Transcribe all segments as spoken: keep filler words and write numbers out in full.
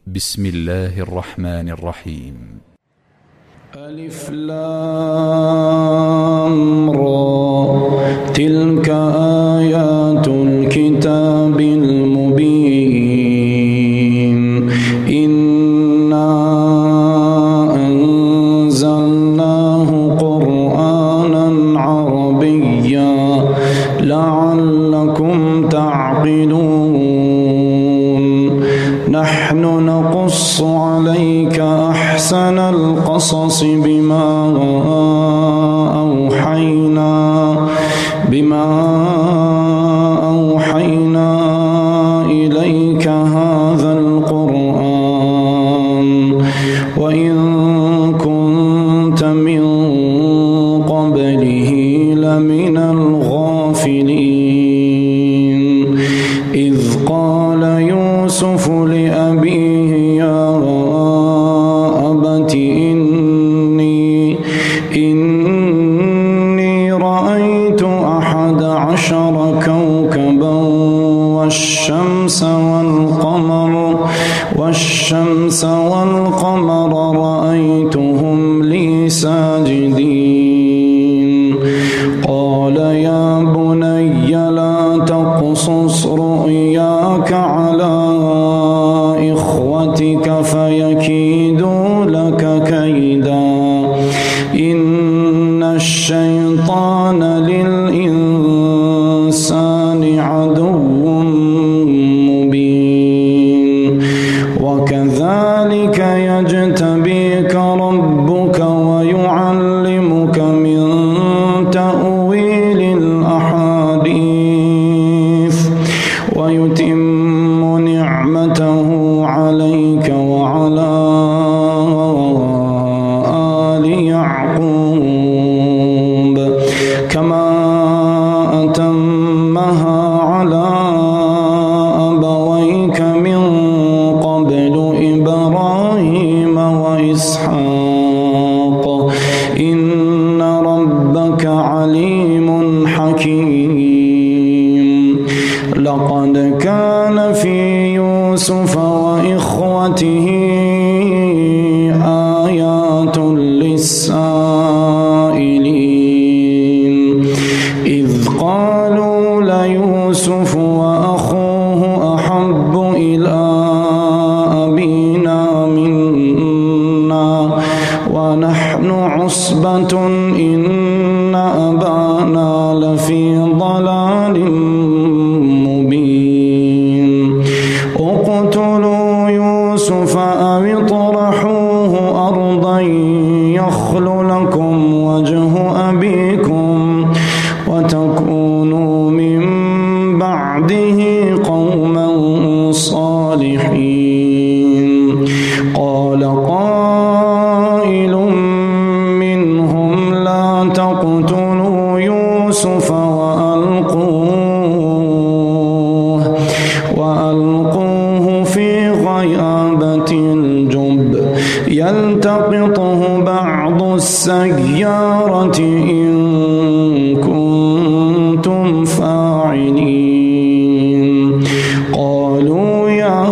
بسم الله الرحمن الرحيم. ألف لام را تلك آيات الكتاب المبين إنا أنزلناه قرآنا عربيا لعلكم تعقلون نحن نقص عليك أحسن القصص بما أوحينا بما أوحينا إليك هذا القرآن وإن كنت من قبله لمن الغافلين إذ قال يوسف لأبيه يا أبت إني إني رأيت أحد عشر كوكبا والشمس والقمر والشمس والقمر رأيتهم لي ساجدين قال يا بني لا تقصص رؤياك على إخوتك فيكيدوا لك كيدا إن الشيطان للإنسان عدو مبين وكذلك يجتبيك ربك ويعلمك من تأويل الأحاديث ويتم نعمته عليك وعلى آل يعقوب كما أتمها على أبويك من قبل إبراهيم وإسحاق إن ربك عليم حكيم لقد كان في يوسف وإخوته آيات للسائلين إذ قالوا ليوسف وأخوه أحب إلى أبينا منا ونحن عصبة إن أبانا لفي ضلال مبين اقتلوا يوسف أو اطرحوه أرضا يخل لكم وجه أبيكم وتكونوا من بعده قوما صالحين قال قائل منهم لا تقتلوا يوسف وألقوه وألقوه في غيابة الجب يلتقطه بعض السيارة إن كنتم فاعلين قالوا يا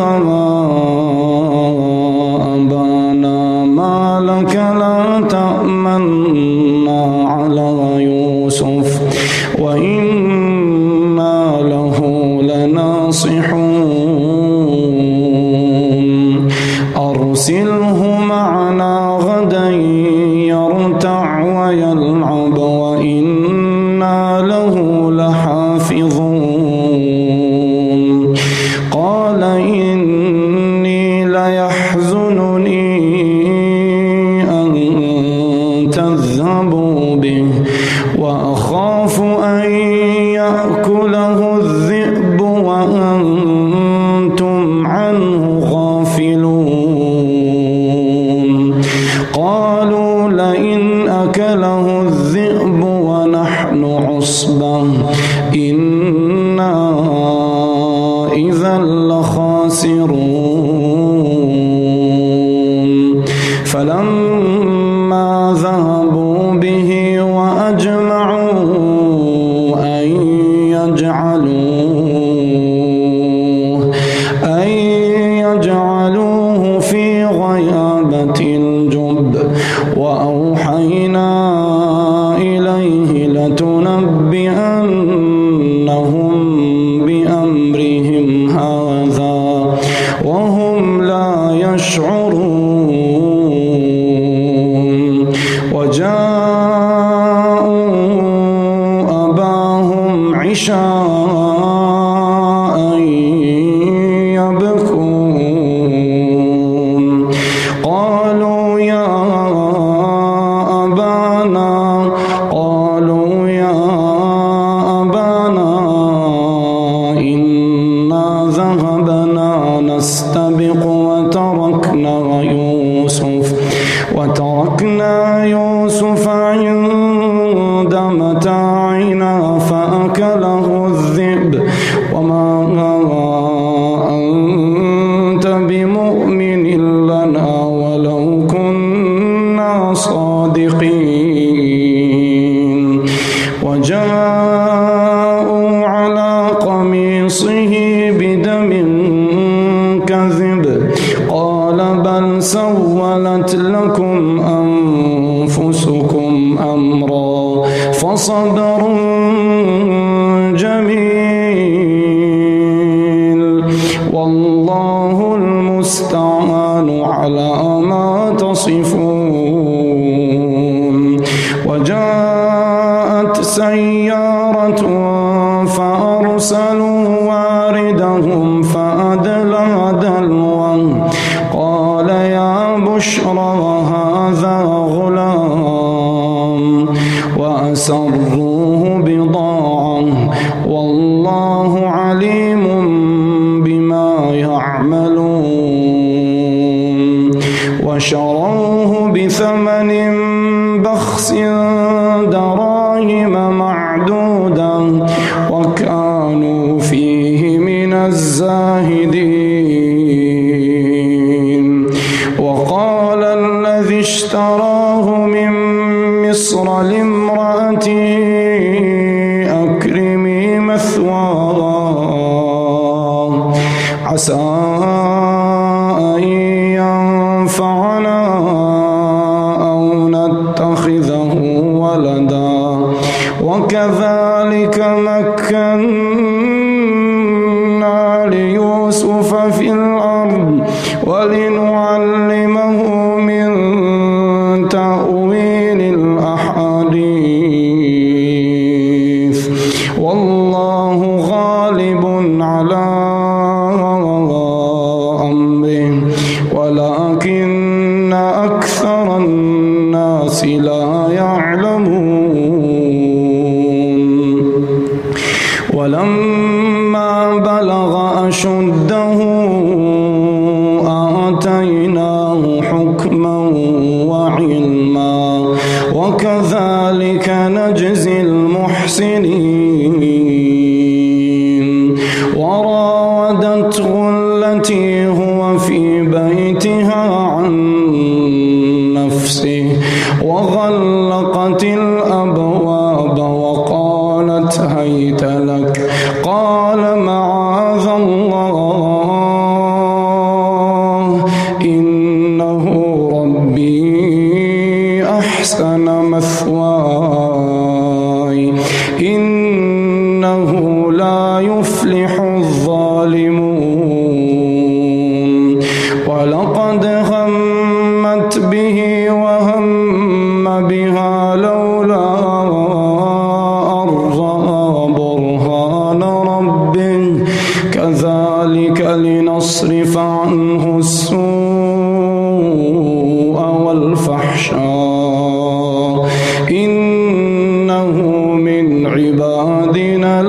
أبانا ما لك لا تأمنا على يوسف وإنا له لناصحون أرسله معنا غدا يرتع ويلعب وإنا له لحافظون قال إني ليحزنني أن تذهبوا به وأخاف أن يأكله الذئب وأنتم عنه غافلون قالوا لئن أكله الذئب ونحن عصبة إنا إذا لخاسرون فلما ذهبوا به وأجمعوا أن يجعلوه أن يجعلوه وهم لا يشعرون وجاءوا أباهم عشاء يبكون قالوا يا أبانا قالوا يا أبانا إنا ذهبنا نستبق وتركنا يوسف وتركنا يوسف عند متاعنا فأكله الذئب وما أنت بمؤمن لنا ولو كنا صادقين وجاءوا على قميصه بدم كذب قال بل سولت لكم أنفسكم أمرا فصبر جميل والله المستعان على ما تصفون وجاءت سيارة فأرسلوا واردهم فأدلى دلوه قال يا بشرى هذا غلام وأسروه بضاعة والله عليم بما يعملون وشروه بثمن بخس دراهم معدودة وكانوا فيه من الزاهدين وقال الذي اشتراه من مصر لامرأته أكرمي مثواه عسى أن ينفعنا أو نتخذه ولدا وكذلك مكنا ليوسف في الأرض ولنعلمه من تأويل الأحاديث والله غالب على أمره ولكن أكثر الناس لا يعلمون ولما بلغ أشده آتيناه حكما وعلما وكذلك نجزي المحسنين وراودته التي هو في بيتها عن نفسه وغلقت الأبواب وقالت هيت لك قال معاذ الله إنه ربي أحسن مثواي إنه لا يفلح الظالمون ولقد همت به وهم بها لولا أن رأى برهان ربه كذلك لنصرف عنه السوء والفحشاء إنه من عبادنا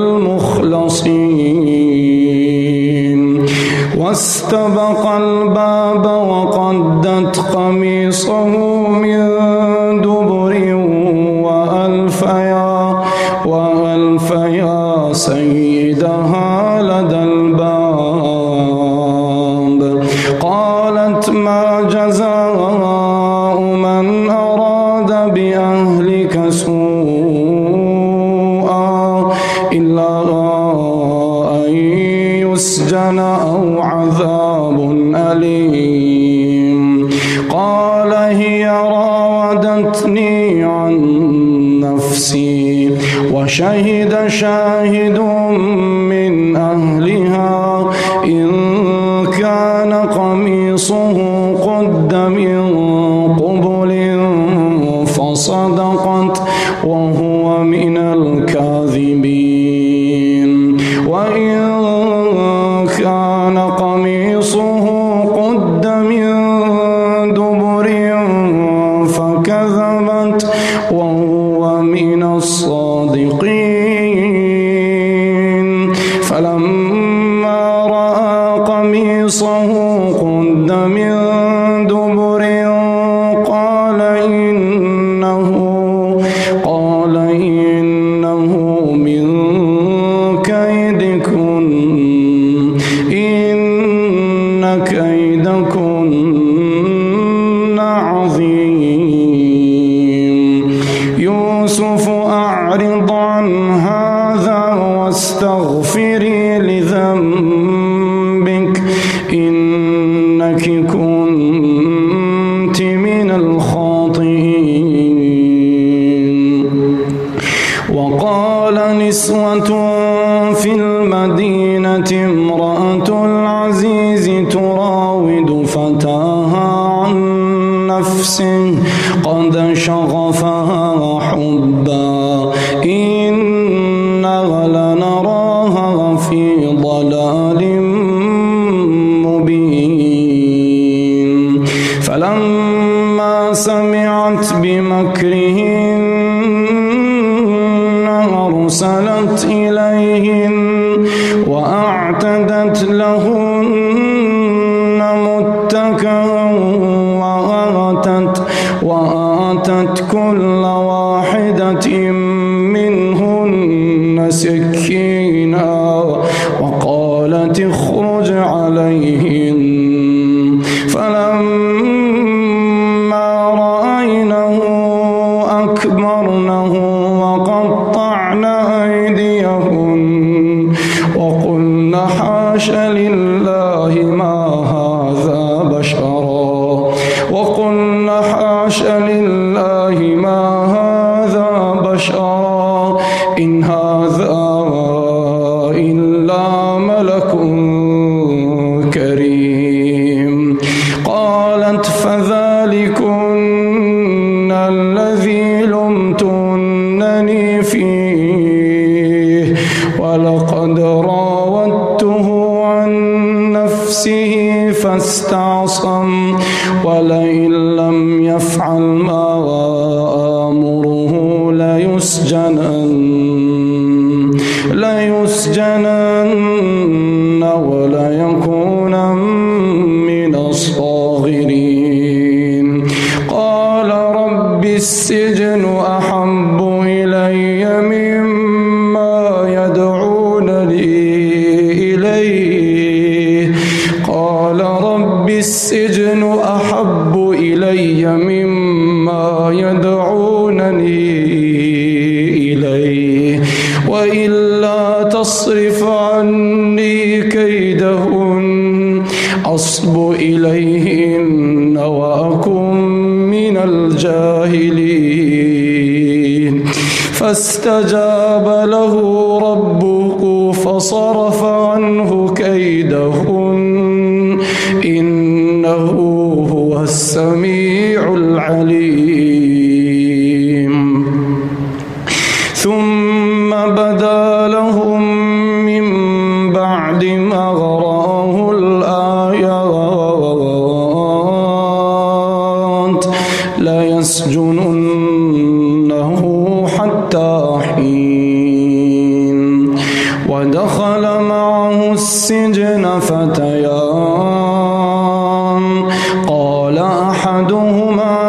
المخلصين واستبق الباب وقدت قميصه من دبر وألف يا وألف يا سيدها لدى الباب قالت ما جزاء من أراد بأهلك سوءا إلا أن يسجن أو عذاب أليم قال هي راودتني عن نفسي وشهد شاهد من أهلها إن كان قميصا قميصه قد من قبل فصدقت وهو من الكاذبين وإن كان قميصه قد من دبر فكذبت وهو من الصادقين فلما رأى قميصه قد من دبر قال إنه قال إنه من كيدكن إن كيدكن عظيم يوسف أعرض عن هذا واستغفري لذنبك إنك كنت من الخاطئين وقال نسوة في المدينة امرأة العزيز تراود فتاها عن نفسه قد شغفها حبا إنا لنراها في ضلال مبين فلما سمعت بمكرهن أرسلت إليهن وأعتدت لهن متكئا وآتت وآتت كل واحدة منهن سكينا وقالت اخرج عليهن فلما رأينه أكبرنه وقطعن أيديهن وقلن حاش لله ما هذا بشرا وقلن حاش لله ما هذا بشرا إن هذا إلا ملك كريم قالت فذلكن الذي لمتنني فيه ولقد راودته عن نفسه فاستعصم ولئن لم يفعل ما آمره ليسجنن ليسجنن وليكون من الصاغرين قال رب السجن أحب إلي مما يدعونني إليه قال رب السجن أحب إلي مما يدعونني إليه وإلا تصرف عني كيدهن أصب إليهن وأكن من الجاهلين فاستجاب له ربه فصرف عنه كيدهن إنه هو السميع العليم ثم بدا لهم من بعد ما رأوا الآيات ليسجننه حتى حين ودخل معه السجن فتيان قال أحدهما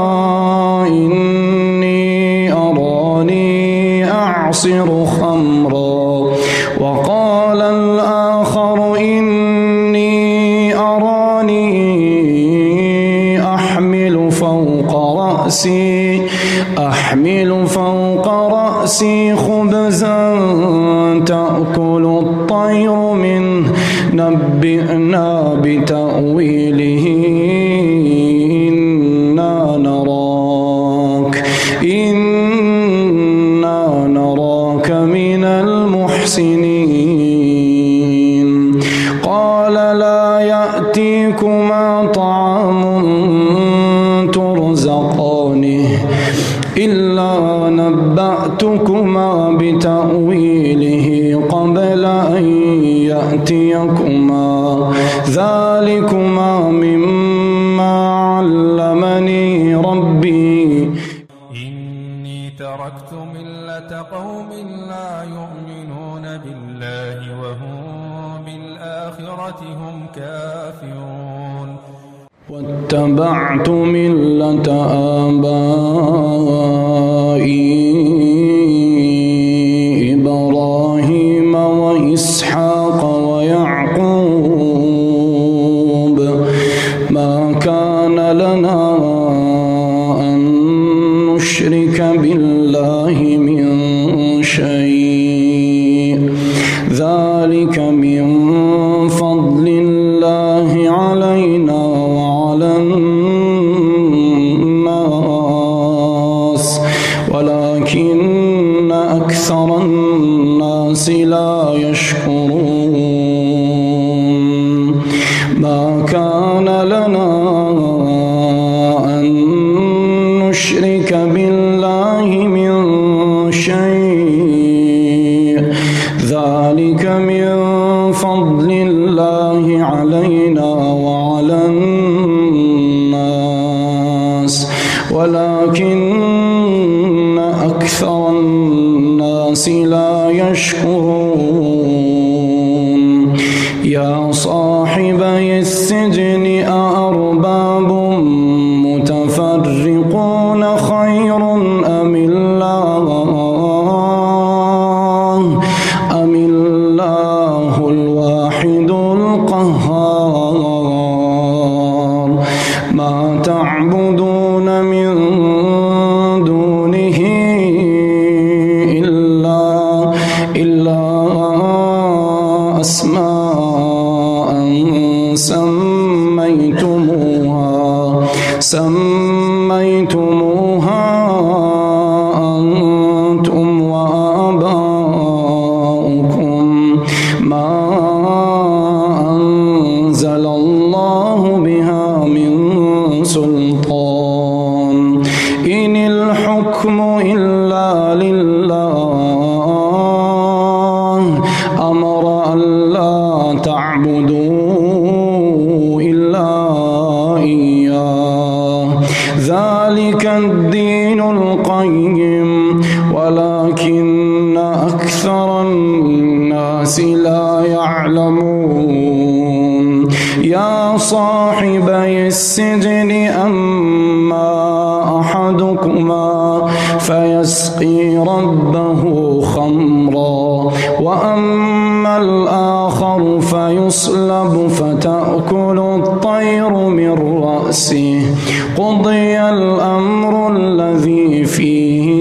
إني أراني أعصر خمرا وقال الآخر إني أراني أحمل فوق رأسي أحمل فوق رأسي خبزا تأكل الطير منه نبئنا بتأويله إنا نراك إنا نراك من المحسنين قال لا يأتيكما إلا طعام ترزقانه إلا نبأتكما بتأويله قبل أن يأتيكما ذلكما مما علمني ربي إني تركت ملة قوم لا يؤمنون بالله وهم بالآخرة هم كافرون واتبعت ملة آبائي إبراهيم وإسحاق ويعقوب ما كان لنا أن نشرك بالله من شيء ذلك من فضل الله علينا وعلى الناس ولكن أكثر الناس لا يشكرون ما كان لنا أن نشرك بالله من شيء ذلك من فضل الله علينا وعلى الناس ولكن أكثر الناس لا يشكرون يا صاحبي السجن أأرباب متفرقون خير أم الله أم الله الواحد القهار ما تعبدون من دونه إلا إلا أسماء سميتموها سميتموها أنتم وآباؤكم ما أنزل الله بها من سلطان إن الحكم إلا لله أمر ألا تعبدوا إلا إياه ذلك الدين القيم ولكن أكثر الناس لا يعلمون يا صاحبي السجن أما أحدكما فيسقي ربه خمرا وأما الآخر فيصلب فتأكل الطير من رأسه قضي الأمر الذي فيه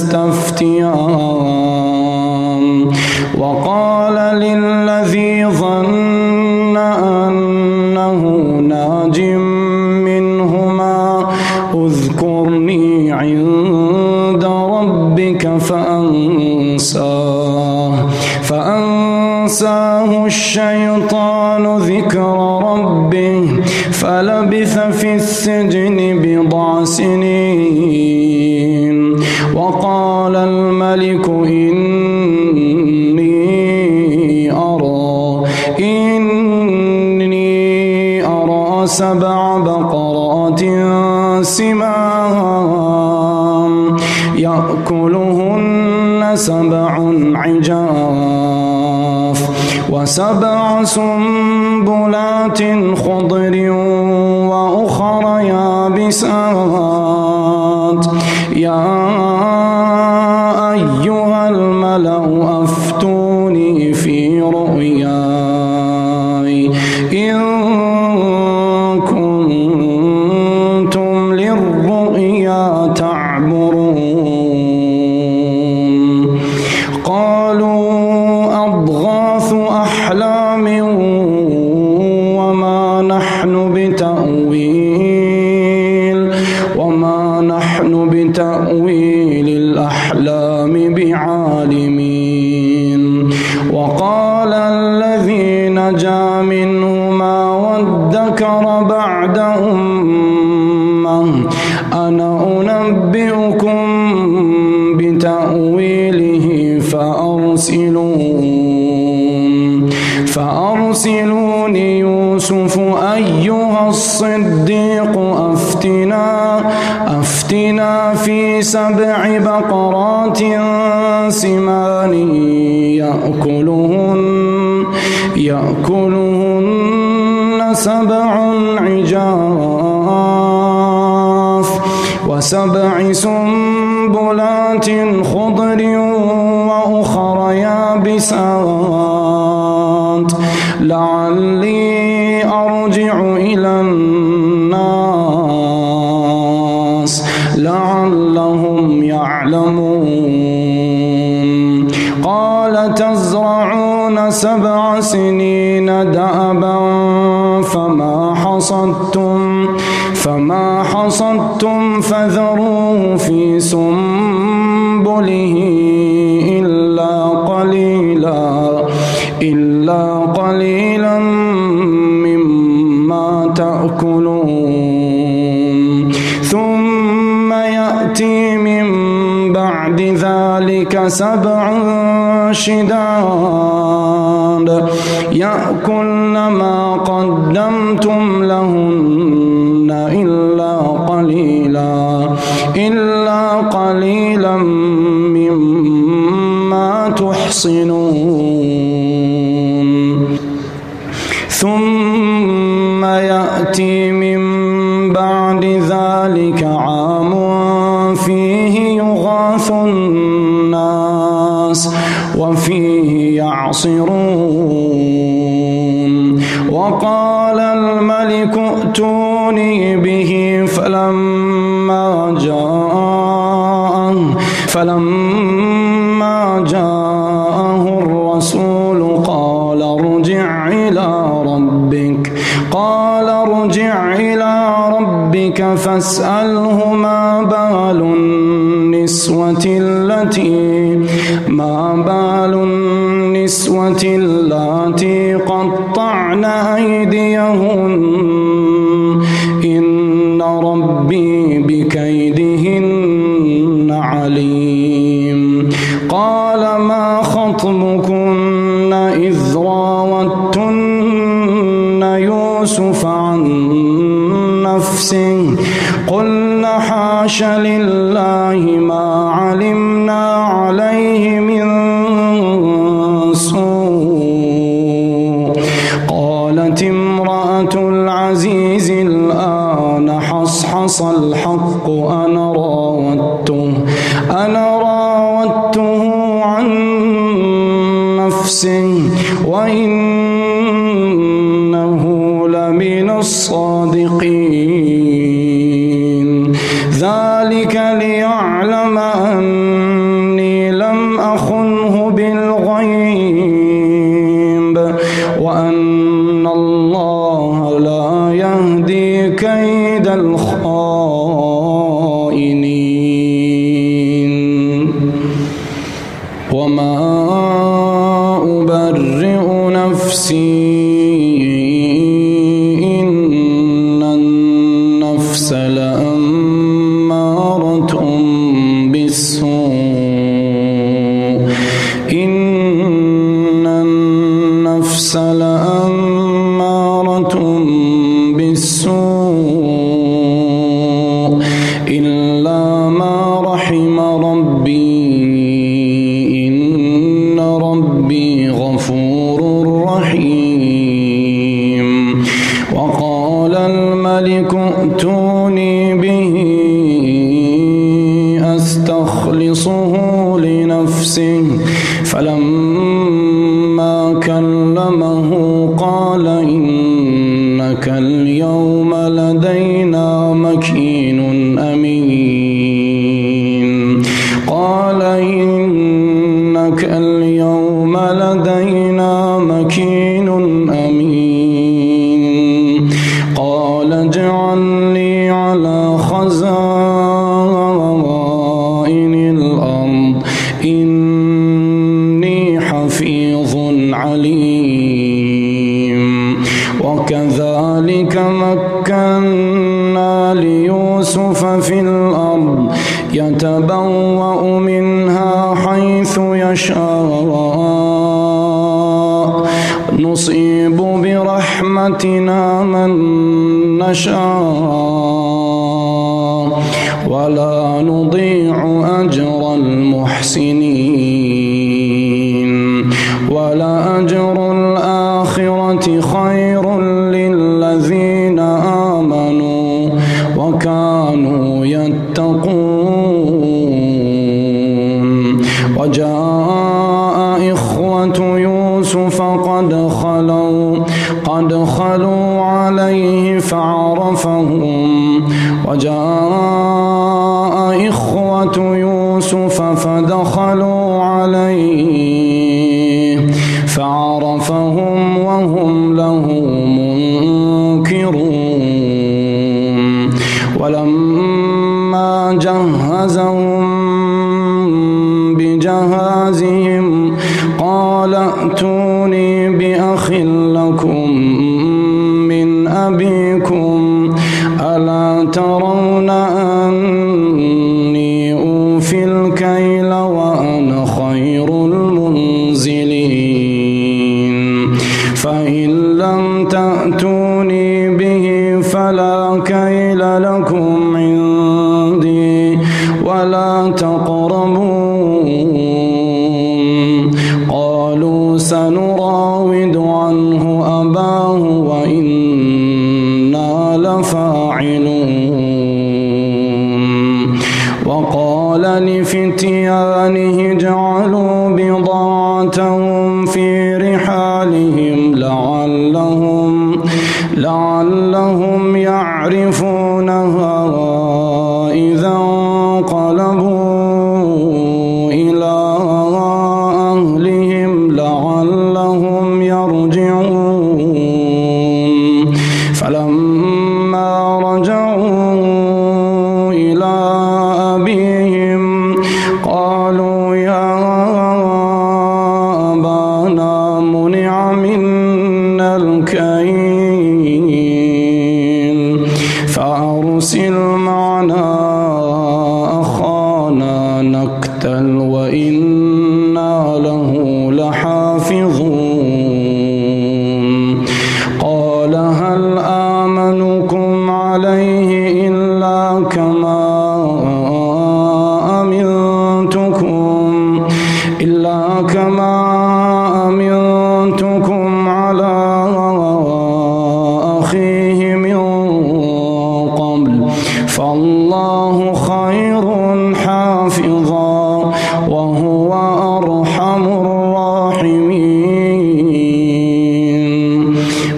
تستفتيان وقال للذي ظن أنه ناج منهما اذكرني عند ربك فأنساه فأنساه الشيطان ذكر ربه فلبث في السجن بضع سنين وقال الملك إني أرى إني أرى سبع بقرات سمان يأكلهن سبع عجاف وسبع سنبلات خضر وأخر يابسات يا أيها الملأ أفتوني في رؤياي إن كنتم للرؤيا تعبرون قالوا أضغاث أحلام وما نحن بتأويل وما نحن بتأويل بعد أمة أنا أنبئكم بتأويله فأرسلون فأرسلوني يوسف أيها الصديق أفتنا أفتنا في سبع بقرات سمان يأكلهن يأكلهن سبع عجاف وسبع سنبلات خضر وأخر يابسات لعلي أرجع إلى الناس لعلهم يعلمون. قال تزرعون سبع سنين دأبا فما حصدتم فما حصدتم فذروه في سنبله إلا قليلا إلا قليلا مما تأكلون. ثم يأتي من بعد ذلك سبع شداد يأكلن ما قدمتم لهن إلا قليلا إلا قليلا مما تحصنون. ثم يأتي من بعد ذلك عام فيه يغاث الناس وفيه يعصرون. وقال الملك ائتوني به فلما جاءه فلما جاءه الرسول قال ارجع إلى ربك قال ارجع إلى ربك فاسأله ما بال النسوة التي ما بال النسوة اللاتي قطعن أيديهن إن ربي بكيدهن عليم. قال ما خطبكن إذ راوتن يوسف عن نفسه قلن حاش لله ما علمنا عليه من سوء. قالت امرأة العزيز الآن حصحص الحق أنا راودته أنا راودته عن نفسه وإنه لمن الصادقين. ذلك ليعلم أني لم أخنه بالغيب وأن الله لا يهدي كيد الخائنين. وما أبرئ نفسي إن النفس لأمارة بالسوء إن النفس لأمارة بالسوء إلا ما رحم ربي إن ربي غفور رحيم. وقال الملك ائتوني به أستخلصه لنفسه فلما كلمه قال إنك اليوم لدينا مكين أمين. قال إنك اليوم لدينا مكين أمين. قال اجعلني على خزائن الأرض إني حفيظ عليم. وكذلك مكنا مكنا ليوسف في الأرض يتبوأ منها حيث يشاء نصيب برحمتنا من نشاء ولا نضيع أجر المحسنين ولأجر الآخرة خير للذين آمنوا وكانوا يتقون. وجاء إخوة يوسف قد خلوا قد خلوا عليه فعرفهم وجاء إخوة يوسف فدخلوا عليه فعرفهم وهم له منكرون. ولما جهزهم بجهازهم قال ائتوني بأخ لكم من أبيكم ألا ترون أني أوفي الكيل وأنا خير المنزلين فإن لم تأتوني به فلا كيل لكم عندي ولا تقربون. قالوا سنراود عنه أباه وإنا لفاعلون. وقال لفتيانه اجعلوا بضاعتهم في رحالهم لعلهم لعلهم يعرفونها إذا انقلبوا إلى أهلهم لعلهم يرجعون. فلما رجعوا إلى أبيهم قالوا يا أبانا منع منا الكيل فأرسل معنا أخانا نكتل وإنا له لحافظون. قال هل آمنكم عليه إلا كما أمنتكم إلا كما أمنتكم على أخيه من قبل فالله خير حافظا وهو أرحم الراحمين.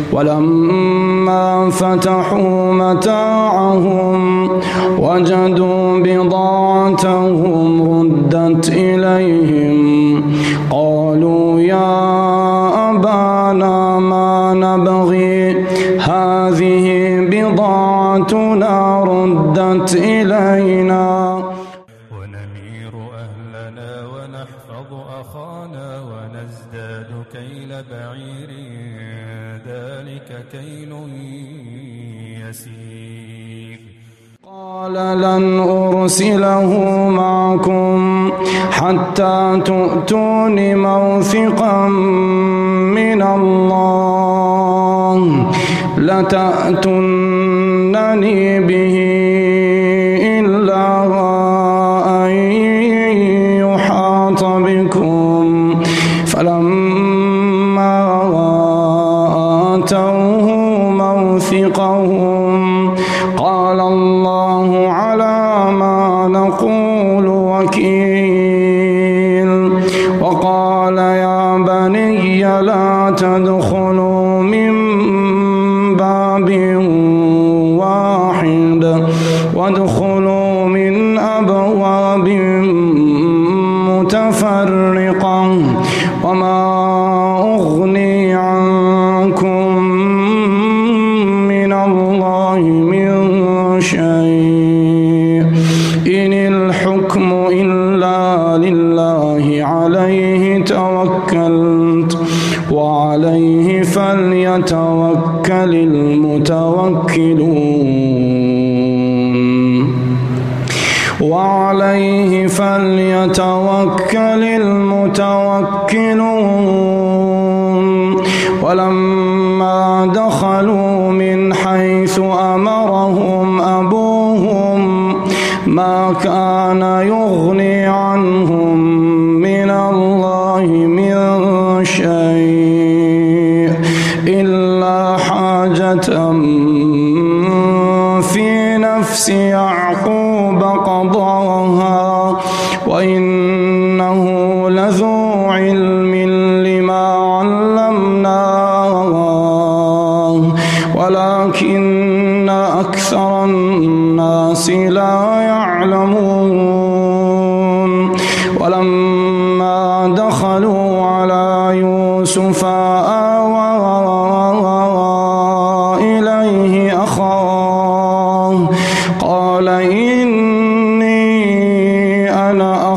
ولما فتحوا متاعهم وجدوا بضاعتهم ردت إليهم قالوا يا أبانا ما نبغي هذه بضاعتنا ردت إلينا ونمير أهلنا ونحفظ أخانا ونزداد كيل بعير ذلك كيل يسير. قال لن أرسله معكم حتى تؤتون موثقا من الله لتأتونني به إلا أن يحاط بكم. فلما آتوه موثقهم قال الله على ما نقول وكيل. وقال يا بني لا تدخلوا من باب واحد وادخلوا من أبواب متفرقة وما أغني عنكم من الله من شيء إن الحكم إلا لله عليه توكلت وعليه فليتوكل المتوكلون. وعليه فليتوكل المتوكلون ولما دخلوا من حيث أمرهم أبوهم ما كان يغني عنهم من الله من شيء إلا حاجة في نفس يعقوب قضاها وإنه لذو علم لما علمناه ولكن أكثر الناس لا يعلمون ولما دخلوا على يوسف آوى إليه أخاه قال إني أنا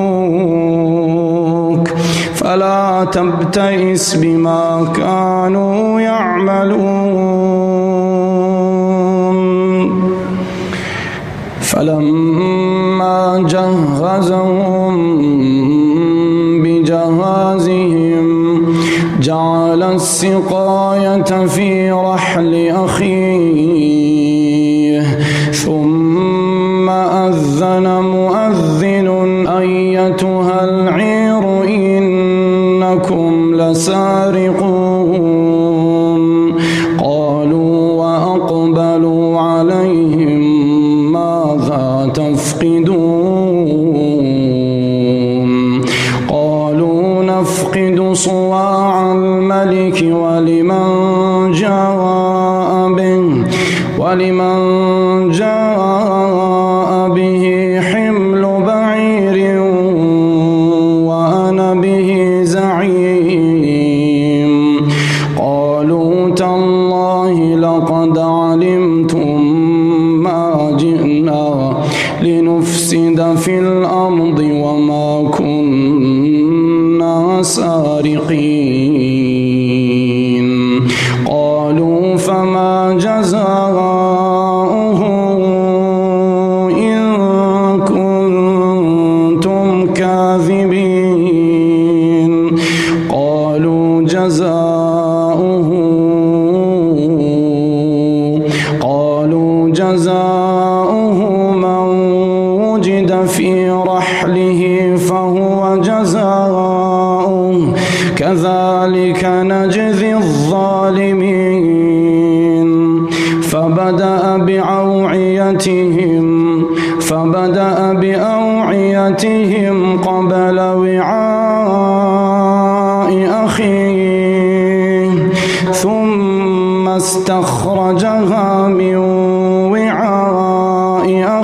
أخوك فلا تبتئس بما كانوا يعملون فلما جهزهم بجهازهم جعل السقاية في رحل أخيه ثم أذن مؤذن أيتها العير إنكم لسارقون قالوا وأقبلوا عليهم ماذا تفقدون قالوا نفقد صواع الملك ولمن جاء به ولمن جاء به حمل بعير وأنا به زعيم قالوا تالله لقد علمتم ما جئنا لنفسد في الأرض وما كنا سارقين قالوا فما جزاؤه إن كنتم كاذبين قالوا جزاؤه قالوا جزاؤه من وجد في رحله فهو جزاؤه كذلك نجزي الظالمين فبدأ بأوعيتهم فبدأ بأوعيتهم قبل وعاء أخيه ثم استخرجها من وعاء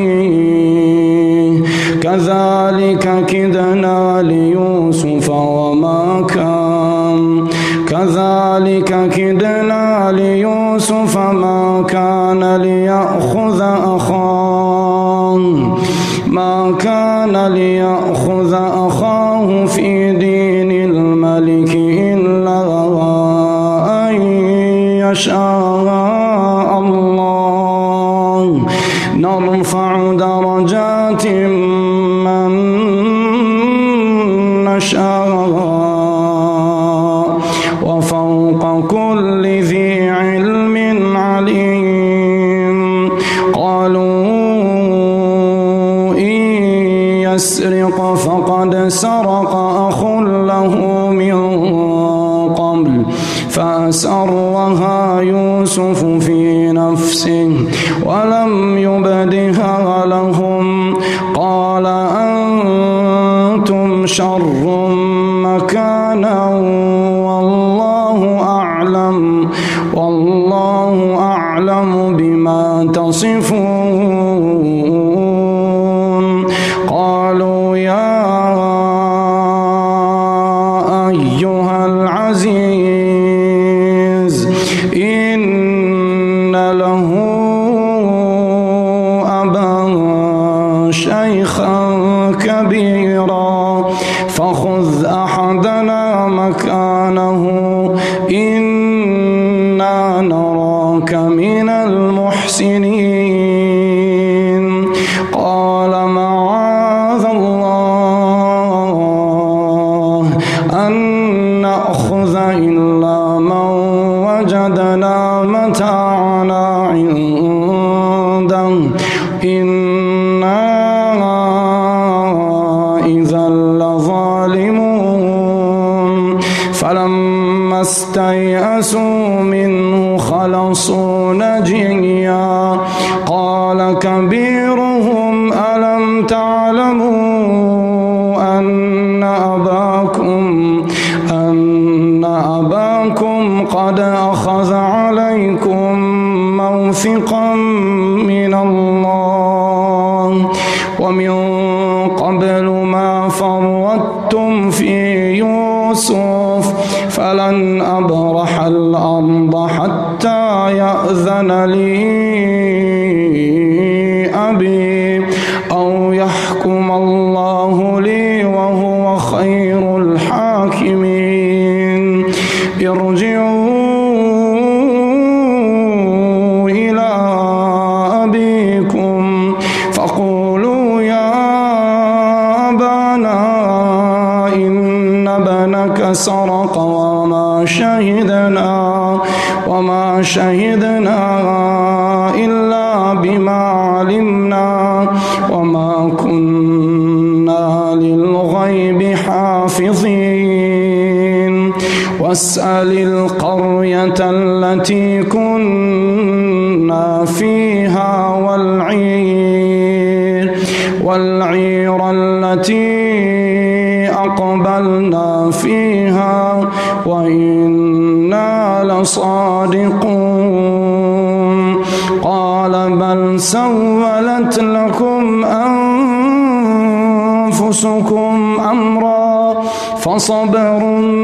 أخيه كذلك كدنا ليوسف وما كان كذلك كدنا ليوسف ما كان ليأخذ أخاه ما كان ليأخذ أخاه في دين الملك إلا أن يشاء الله نرفع درجات من نشاء وفوق كل ذي علم عليم قالوا إن يسرق فقد سرق أخ له من قبل فأسرها يوسف في نفسه ولم يبدها لهم قال أنتم شر مكانا والله أعلم والله أعلم بما تصفون قالوا يا أيها العزيز إن له أبا شيخا كبيرا فخذ أحدنا مكانه إنا نراك من المحسنين قال إنا إذا لظالمون فلما استيئسوا منه خلصوا نجيا قال كبيرهم ألم تعلموا أن أباكم أن أباكم قد أخذ عليكم موثقا من الله ومن قبل ما فرطتم في يوسف فلن أبرح الأرض حتى يأذن لي أبي أو يحكم الله لي وهو خير الحاكمين ارجعوا إلى أبيكم فقولوا يا أبانا إن ابنك سرق وما شهدنا وما شهدنا إلا بما علمنا وما كنا للغيب حافظين واسأل القرية التي كنا فيها والعير والعير التي أقبلنا فيها وإنا لصادقون قال بل سولت لكم أنفسكم أمرا فصبر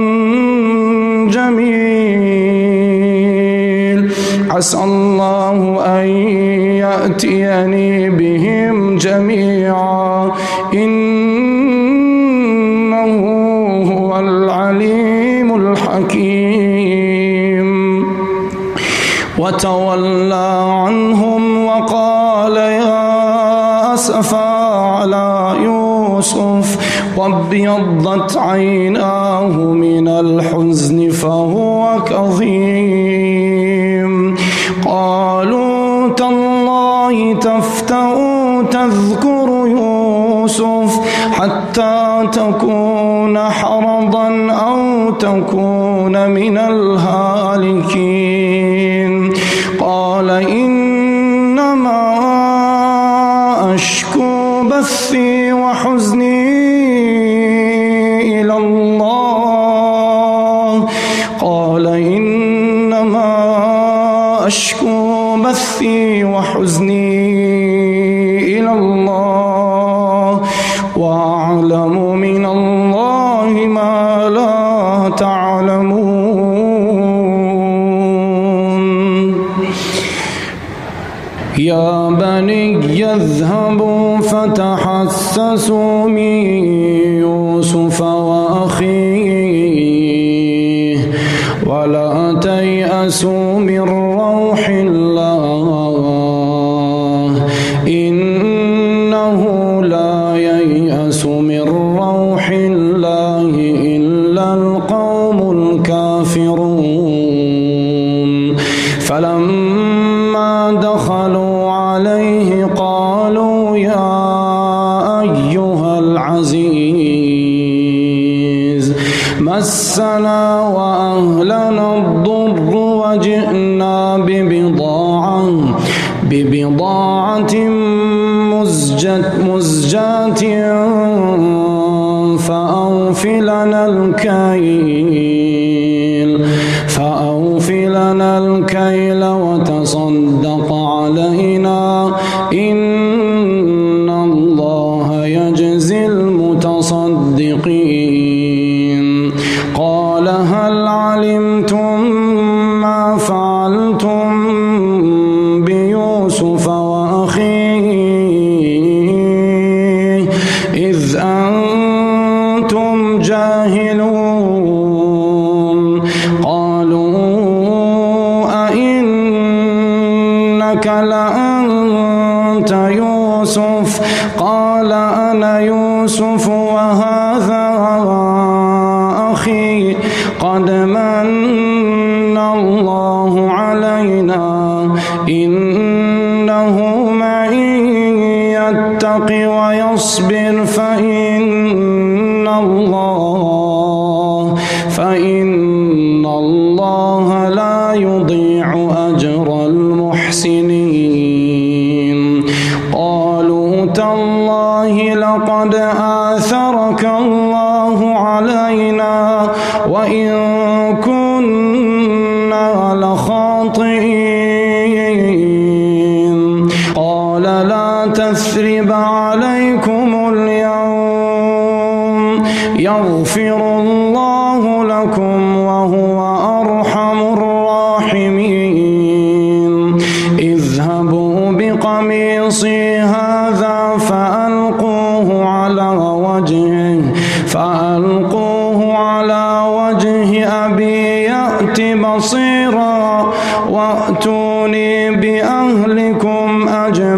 جميل عسى الله أن يأتيني بهم جميعا إنه هو العليم الحكيم وتولى عنهم وقال يا أسفا على يوسف وابيضت عيناه من الحزن فهو كظيم قالوا تالله تفتأ تذكر يوسف حتى تكون حرضا أو تكون من الهالكين قال إنما أشكو بثي وحزني إلى الله قال إنما أشكو بثي وحزني إلى الله وأعلم من الله ما لا تعلمون يا بني اذهبوا فتحسسوا من يوسف وأخيه ولا تيأسوا من روح الله إنه لا ييأس من روح الله إلا القوم الكافرون فلما دخلوا عليه قالوا يا أيها العزيز مسنا وأهلنا الضر وجئنا ببضاعة ببضاعة مزجة مزجاة فأوفلنا الكيل فأوفلنا الكيل وتصدق علينا إن الله يجزي المتصدقين قال هل علمتم ما فعلتم بيوسف وأخيه إذ أنتم جاهلون قالوا أئنك لأنت يوسف قال أنا يوسف وهذا أخي قد من الله علينا إنه معي يتق ويصبر فإن الله فإن الله لا يضيع أجر المحسنين. قالوا تالله لقد آثرك الله علينا وإن كنا لخاطئين. قال لا تثريب عليكم اليوم يغفر الله لكم وهو أرحم الراحمين. اذهبوا بقميصي هذا فألقوه على وجهه فألقوه على وجه أبي يأت بصيرا وأتوني بأهلكم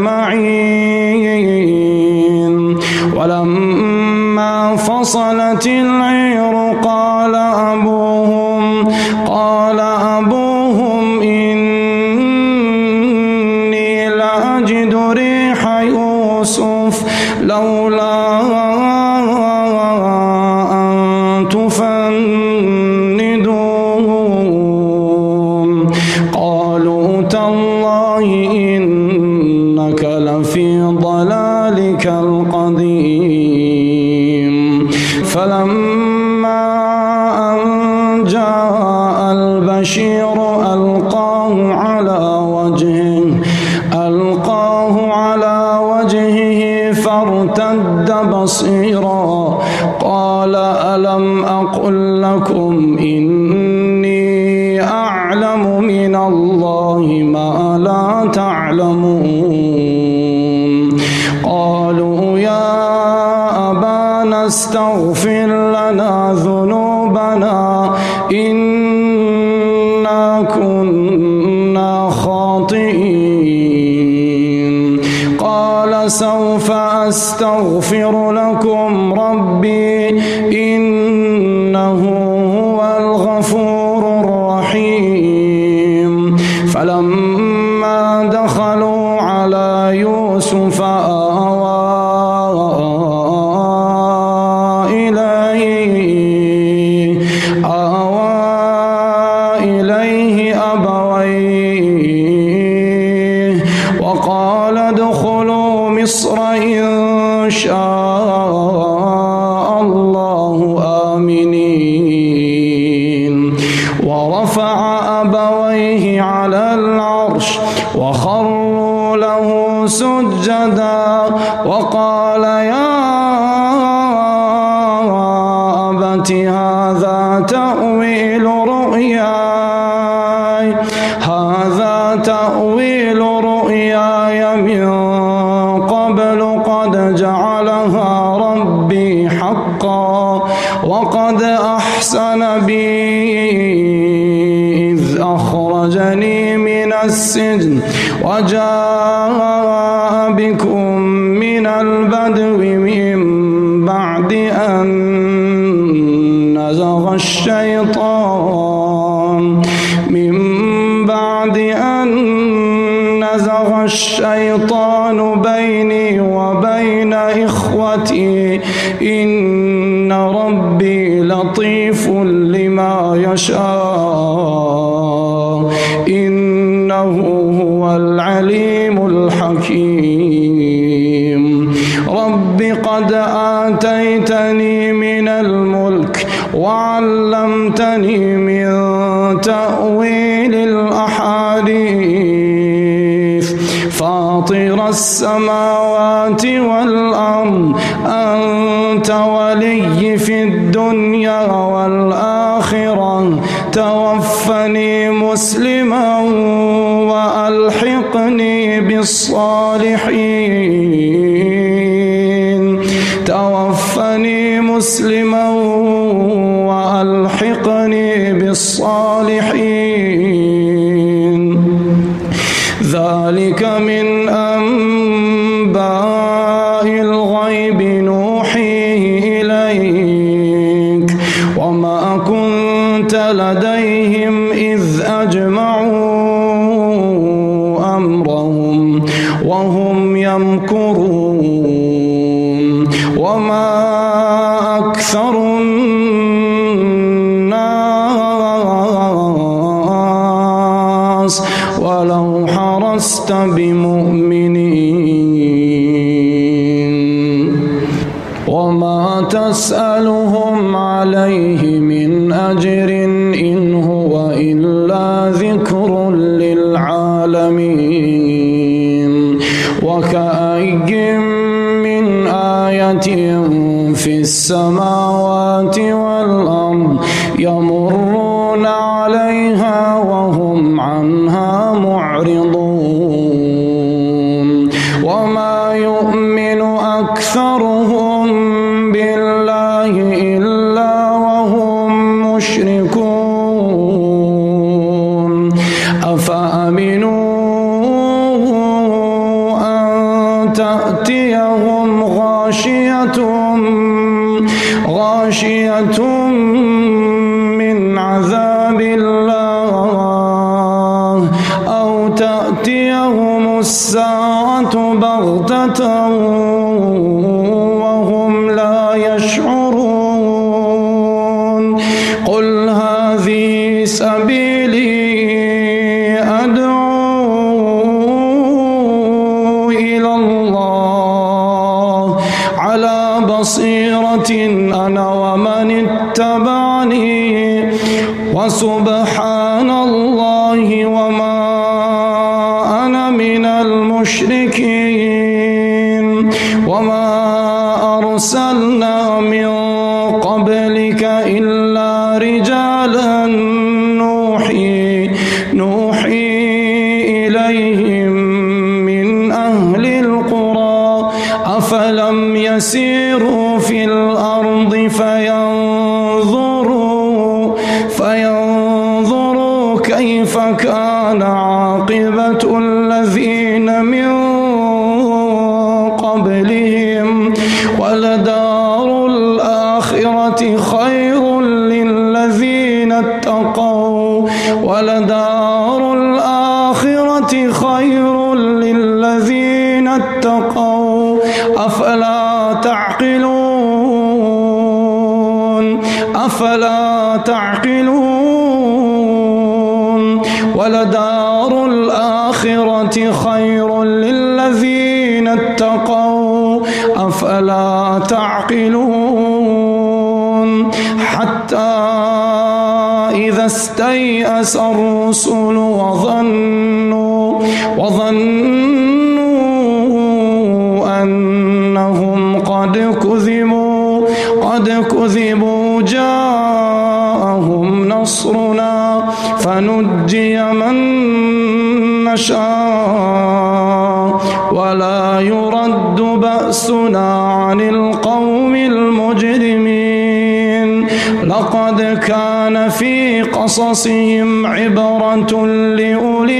أجمعين. ولما فصلت العير قال أبوهم قال أبوهم إني لأجد ريح يوسف لولا أن تفندون. قالوا تالله إنك لفي ضلالك القديم. فلما أن جاء البشير ألقاه على وجهه ألقاه على وجهه فارتد بصيرا قال ألم أقل لكم إني أعلم من الله ما لا تعلمون. قالوا يا أبانا استغفر لنا ذنوبنا إنا كنا خاطئين. قال سوف أستغفر لكم ربي إنه هو الغفور الرحيم. فلما دخلوا على يوسف آوى إليه آوى إليه أبويه وقال ادخلوا مصر إن شاء الله آمنين. ورفع أبويه على العرش وخروا له سجدا وقال يا أبت هذا تأويل رؤياي هذا تأويل رؤياي من قبل قد جعلها ربي حقا وقد أحسن بي إذ أخرجني من السجن وجاء بكم من البدو من بعد أن نزغ الشيطان من بعد أن نزغ الشيطان بيني وبين إخوتي إن ربي لطيف لما يشاء إنه هو العليم الحكيم. رب قد آتيتني من الملك وعلمتني من تأويل الأحاديث فاطر السماوات والأرض أنت ولي في الدنيا والآخرة توفني مسلما وألحقني بالصالحين توفني مسلما وألحقني بالصالحين. ذلك من أنباء الغيب نوحيه إليك وما كنت لديهم إذ أجمعوا أمرهم وهم يمكرون. أكثر الناس ولو حرصت بمؤمنين وما تسألهم عليه من أجر إن هو إلا ذكر للعالمين وكأي من آية في السماوات والأرض يمرون عليها وهم عنها معرضون وما يؤمن أكثرهم بالله إلا وهم مشركون أفأمنوا أن تأتيهم غاشية غاشية من عذاب الله أو تأتيهم الساعة بغتة وهم لا يشعرون قل هذه سبيلي أدعو إلى الله على بصيرة أنا ومن اتبعني وسبحان الله وما أنا من المشركين وما أرسلنا من قبلك إلا رجالا نوحي نوحي إليهم من أهل القرى أفلم يسيروا في الأرض فينظروا فينظروا كيف كان عاقبة الذين من قبلهم ولدار الآخرة خير للذين اتقوا ولدار الآخرة خير للذين اتقوا أفلا تعقلون أفلا تعقلون ولدار الآخرة خير للذين اتقوا أفلا تعقلون حتى إذا استيأس الرسل وظنوا وظنوا أنهم قد كذبوا قد كذبوا جاءهم نصرنا فنجي من نشاء ولا يرد بأسنا عن القوم المجرمين لقد كان في قصصهم عبرة لأولي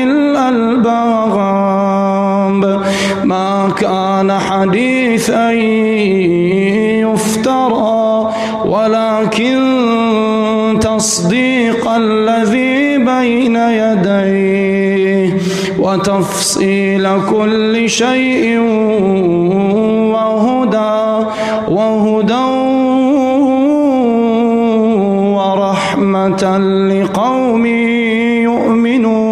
الألباب ما كان حديثا يفترى ولكن تصديق الذي بين يديه وتفصيل كل شيء وهدى وهدى ورحمة لقوم يؤمنون